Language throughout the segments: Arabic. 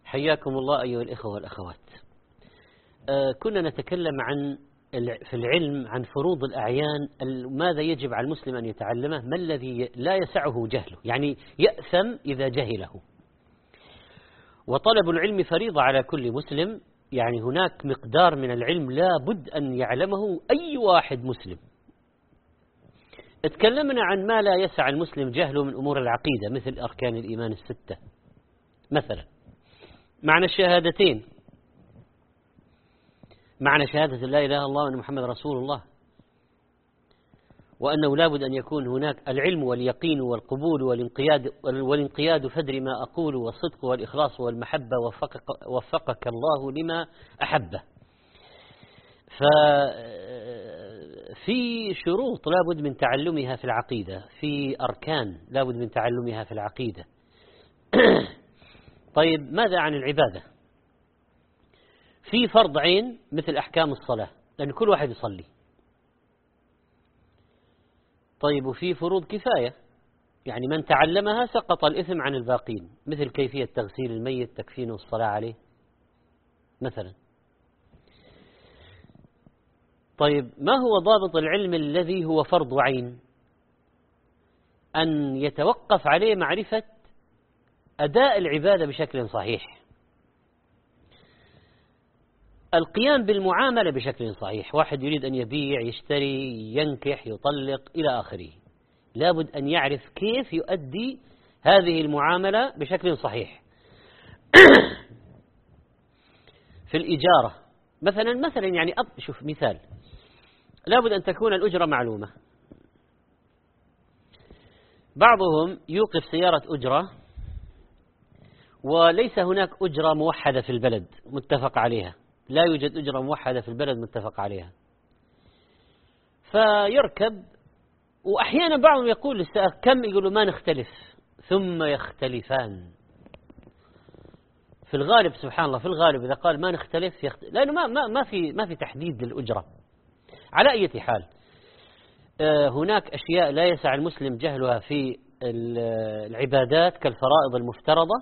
حياكم الله أيها الإخوة والأخوات. كنا نتكلم عن في العلم عن فروض الأعيان، ماذا يجب على المسلم أن يتعلمه، ما الذي لا يسعه جهله، يعني يأثم إذا جهله. وطلب العلم فريضة على كل مسلم، يعني هناك مقدار من العلم لا بد أن يعلمه أي واحد مسلم. اتكلمنا عن ما لا يسع المسلم جهله من أمور العقيدة، مثل أركان الإيمان الستة مثلا، معنى الشهادتين، معنى شهادة لا إله إلا الله وأن محمد رسول الله، وأنه لابد أن يكون هناك العلم واليقين والقبول والانقياد فدر ما أقول، والصدق والإخلاص والمحبة، وفقك الله لما أحبه. ففي شروط لابد من تعلمها في العقيدة، في أركان لابد من تعلمها في العقيدة. طيب ماذا عن العبادة؟ في فرض عين مثل أحكام الصلاة، لأن كل واحد يصلي. طيب وفي فروض كفاية، يعني من تعلمها سقط الإثم عن الباقين، مثل كيفية تغسيل الميت، تكفينه والصلاة عليه مثلا. طيب ما هو ضابط العلم الذي هو فرض عين؟ أن يتوقف عليه معرفة أداء العبادة بشكل صحيح، القيام بالمعاملة بشكل صحيح. واحد يريد أن يبيع، يشتري، ينكح، يطلق إلى آخره، لابد أن يعرف كيف يؤدي هذه المعاملة بشكل صحيح. في الإجارة مثلا يعني شوف مثال، لابد أن تكون الأجرة معلومة. بعضهم يوقف سيارة أجرة وليس هناك أجرة موحدة في البلد متفق عليها، لا يوجد أجرة موحدة في البلد متفق عليها، فيركب. وأحيانا بعضهم يقول للسائق كم، يقولوا ما نختلف، ثم يختلفان. في الغالب سبحان الله، في الغالب إذا قال ما نختلف لأنه ما في تحديد للأجرة. على أي حال، هناك أشياء لا يسع المسلم جهلها في العبادات كالفرائض المفترضة.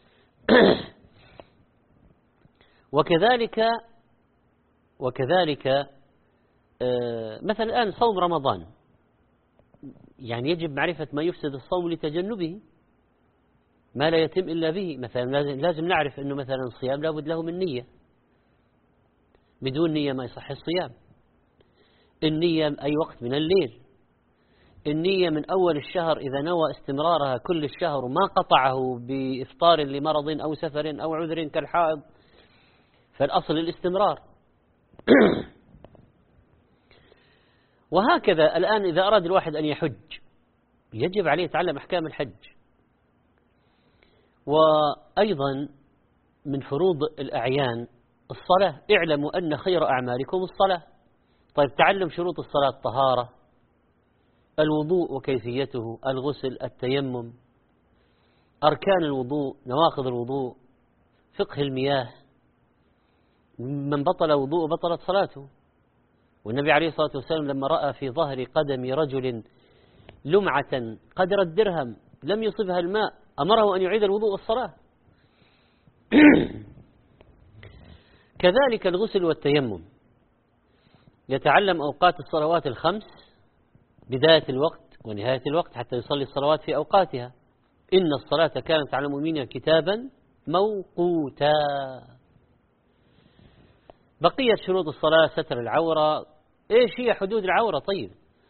وكذلك مثلا الآن صوم رمضان، يعني يجب معرفة ما يفسد الصوم لتجنبه، ما لا يتم إلا به. مثلا لازم نعرف أنه مثلا الصيام لابد له من نية، بدون نية ما يصح الصيام. النية أي وقت من الليل، النية من أول الشهر إذا نوى استمرارها كل الشهر وما قطعه بإفطار لمرض أو سفر أو عذر كالحائض، فالأصل الاستمرار. وهكذا الآن إذا أراد الواحد أن يحج، يجب عليه يتعلم أحكام الحج. وأيضا من فروض الأعيان الصلاة، اعلموا أن خير أعمالكم الصلاة. طيب تعلم شروط الصلاة: الطهارة، الوضوء وكيفيته، الغسل، التيمم، أركان الوضوء، نواقض الوضوء، فقه المياه. من بطل وضوء بطلت صلاته. والنبي عليه الصلاة والسلام لما رأى في ظهر قدم رجل لمعة قدر الدرهم لم يصبها الماء، أمره أن يعيد الوضوء والصلاة. كذلك الغسل والتيمم، يتعلم أوقات الصلوات الخمس، بداية الوقت ونهاية الوقت، حتى يصلي الصلوات في أوقاتها. إن الصلاة كانت على المؤمنين كتابا موقوتا. بقية شروط الصلاة: ستر العورة. إيش هي حدود العورة؟ طيب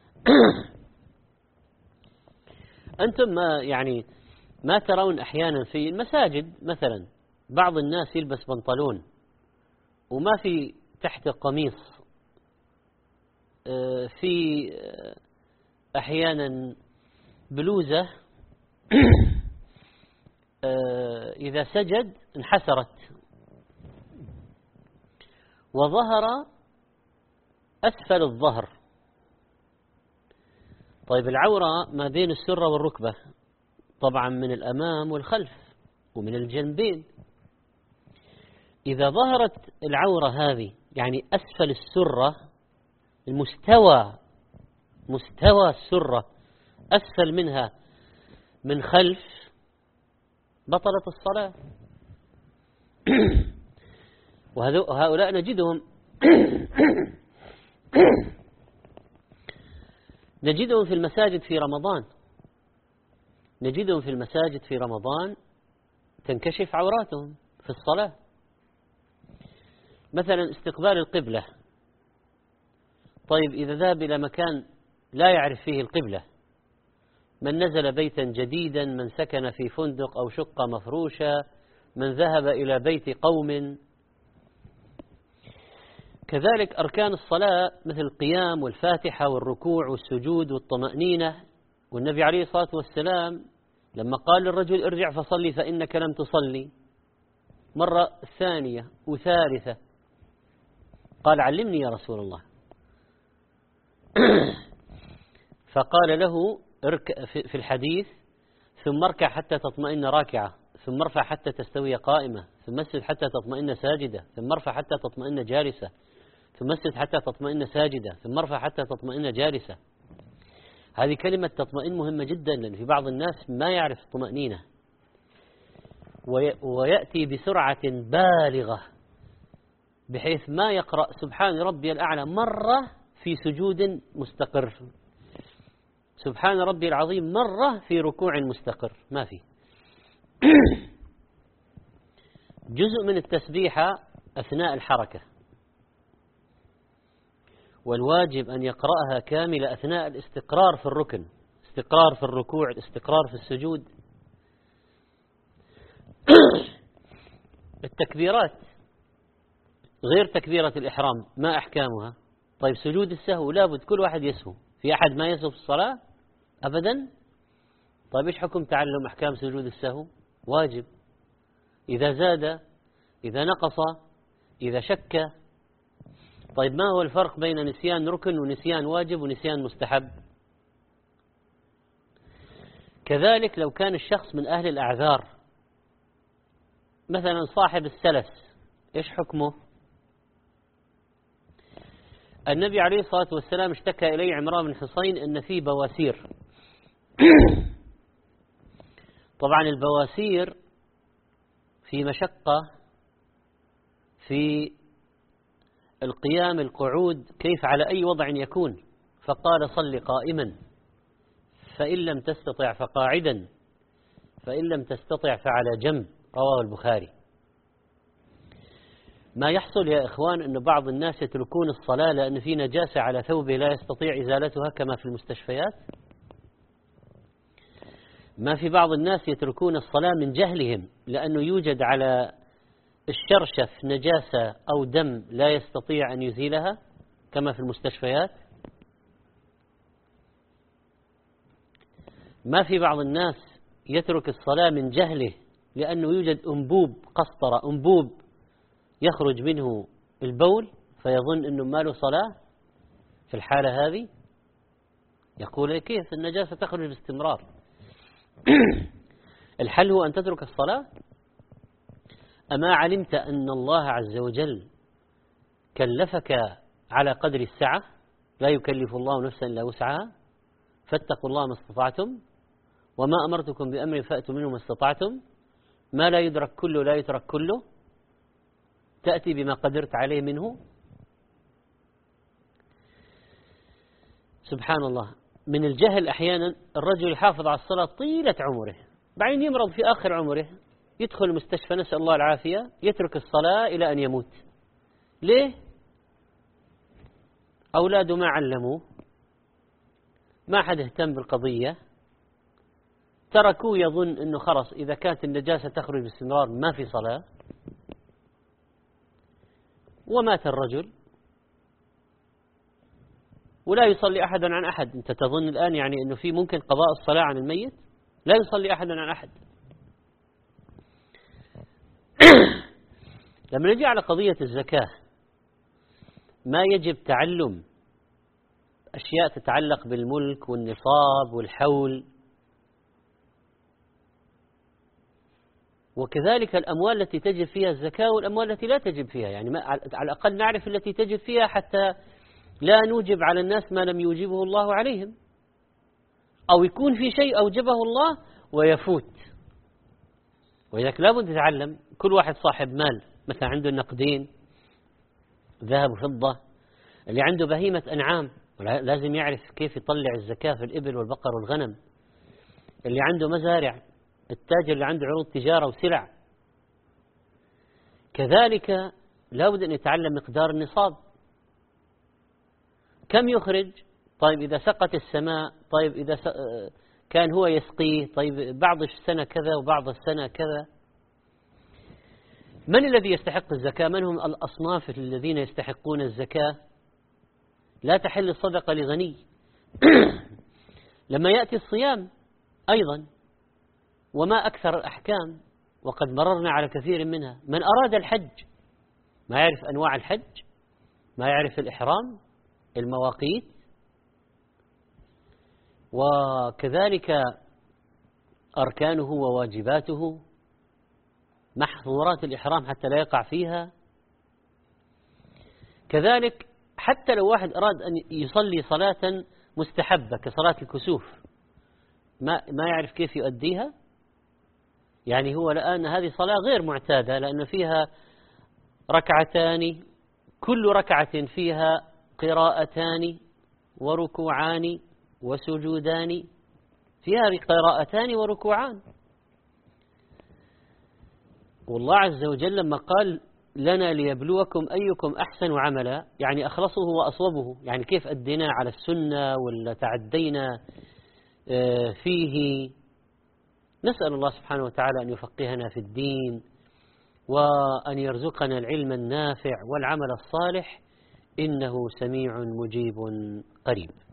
أنتم ما ترون أحيانا في المساجد مثلا بعض الناس يلبس بنطلون وما في تحت قميص، في أحيانا بلوزة إذا سجد انحسرت وظهر أسفل الظهر. طيب العورة ما بين السرة والركبة، طبعا من الأمام والخلف ومن الجنبين. إذا ظهرت العورة هذه، يعني أسفل السرة، مستوى السرة أسفل منها من خلف، بطلت الصلاة. وهؤلاء نجدهم نجدهم في المساجد في رمضان، نجدهم في المساجد في رمضان تنكشف عوراتهم في الصلاة. مثلا استقبال القبلة، طيب إذا ذهب إلى مكان لا يعرف فيه القبلة، من نزل بيتا جديدا، من سكن في فندق أو شقة مفروشة، من ذهب إلى بيت قوم. كذلك أركان الصلاة مثل القيام والفاتحة والركوع والسجود والطمأنينة. والنبي عليه الصلاة والسلام لما قال للرجل ارجع فصلي فإنك لم تصلي، مرة ثانية وثالثة، قال علمني يا رسول الله. فقال له في الحديث ثم اركع حتى تطمئن راكعة، ثم ارفع حتى تستوي قائمة، ثم اسجد حتى تطمئن ساجدة، ثم ارفع حتى تطمئن جالسة، ثم اسجد حتى تطمئن ساجدة، ثم ارفع حتى تطمئن جالسة. هذه كلمة تطمئن مهمة جدا، لأن في بعض الناس ما يعرف الطمأنينة ويأتي بسرعة بالغة بحيث ما يقرأ سبحان ربي الأعلى مرة في سجود مستقر، سبحان ربي العظيم مرة في ركوع مستقر، ما في. جزء من التسبيحة أثناء الحركة، والواجب أن يقرأها كاملة أثناء الاستقرار في الركن، استقرار في الركوع، استقرار في السجود. التكبيرات غير تكبيرة الإحرام ما أحكامها؟ طيب سجود السهو لابد كل واحد يسهو، في أحد ما يسهو في الصلاة أبدا؟ طيب إيش حكم تعلم أحكام سجود السهو؟ واجب، إذا زاد، إذا نقص، إذا شك. طيب ما هو الفرق بين نسيان ركن ونسيان واجب ونسيان مستحب؟ كذلك لو كان الشخص من أهل الأعذار، مثلا صاحب السلس، إيش حكمه؟ النبي عليه الصلاة والسلام اشتكى إليه عمران بن حصين أن فيه بواسير. طبعا البواسير في مشقة في القيام القعود، كيف على أي وضع يكون؟ فقال صل قائما، فإن لم تستطع فقاعدا، فإن لم تستطع فعلى جنب، رواه البخاري. ما يحصل يا إخوان أن بعض الناس يتركون الصلاة لأن في نجاسة على ثوبه لا يستطيع إزالتها كما في المستشفيات. ما في بعض الناس يتركون الصلاة من جهلهم لأنه يوجد على الشرشف نجاسة أو دم لا يستطيع أن يزيلها كما في المستشفيات. ما في بعض الناس يترك الصلاة من جهله لأنه يوجد أنبوب قسطرة، أنبوب يخرج منه البول فيظن أنه ما له صلاة. في الحالة هذه يقول كيف النجاسة تخرج باستمرار؟ الحل هو أن تترك الصلاة. أما علمت أن الله عز وجل كلفك على قدر السعة، لا يكلف الله نفسا إلا وسعها، فاتقوا الله ما استطعتم، وما أمرتكم بأمر فأتوا منه ما استطعتم، ما لا يدرك كله لا يترك كله، تأتي بما قدرت عليه منه. سبحان الله، من الجهل أحيانا الرجل يحافظ على الصلاة طيلة عمره، بعدين يمرض في آخر عمره، يدخل المستشفى نسأل الله العافية، يترك الصلاة إلى أن يموت. ليه؟ أولاده ما علموه، ما حد اهتم بالقضية، تركوه يظن أنه خلص إذا كانت النجاسة تخرج باستمرار ما في صلاة، ومات الرجل ولا يصلي أحد عن أحد. أنت تظن الآن يعني أنه في ممكن قضاء الصلاة عن الميت؟ لا يصلي أحد عن أحد. لما نجي على قضية الزكاة، ما يجب تعلم أشياء تتعلق بالملك والنصاب والحول، وكذلك الأموال التي تجب فيها الزكاة والأموال التي لا تجب فيها، يعني على الأقل نعرف التي تجب فيها حتى لا نوجب على الناس ما لم يوجبه الله عليهم، أو يكون في شيء أوجبه الله ويفوت. ولذلك لابد تتعلم كل واحد صاحب مال مثلا عنده نقدين ذهب وفضة، اللي عنده بهيمة أنعام لازم يعرف كيف يطلع الزكاة في الإبل والبقر والغنم، اللي عنده مزارع، التاجر اللي عنده عروض تجارة وسلع. كذلك لابد أن يتعلم مقدار النصاب، كم يخرج، طيب إذا سقت السماء، طيب إذا كان هو يسقيه، طيب بعض السنة كذا وبعض السنة كذا. من الذي يستحق الزكاة؟ من هم الأصناف الذين يستحقون الزكاة؟ لا تحل الصدقة لغني. لما يأتي الصيام أيضا، وما أكثر الأحكام، وقد مررنا على كثير منها. من أراد الحج ما يعرف أنواع الحج، ما يعرف الإحرام، المواقيت، وكذلك أركانه وواجباته، محظورات الإحرام حتى لا يقع فيها. كذلك حتى لو واحد أراد أن يصلي صلاة مستحبة كصلاة الكسوف، ما يعرف كيف يؤديها، يعني هو الآن هذه صلاة غير معتادة، لأن فيها ركعتان، كل ركعة فيها قراءتان وركوعان وسجودان، فيها قراءتان وركوعان. والله عز وجل لما قال لنا ليبلوكم أيكم أحسن عملا، يعني أخلصه وأصوبه، يعني كيف أدينا على السنة ولا تعدينا فيه. نسأل الله سبحانه وتعالى أن يفقهنا في الدين، وأن يرزقنا العلم النافع والعمل الصالح، إنه سميع مجيب قريب.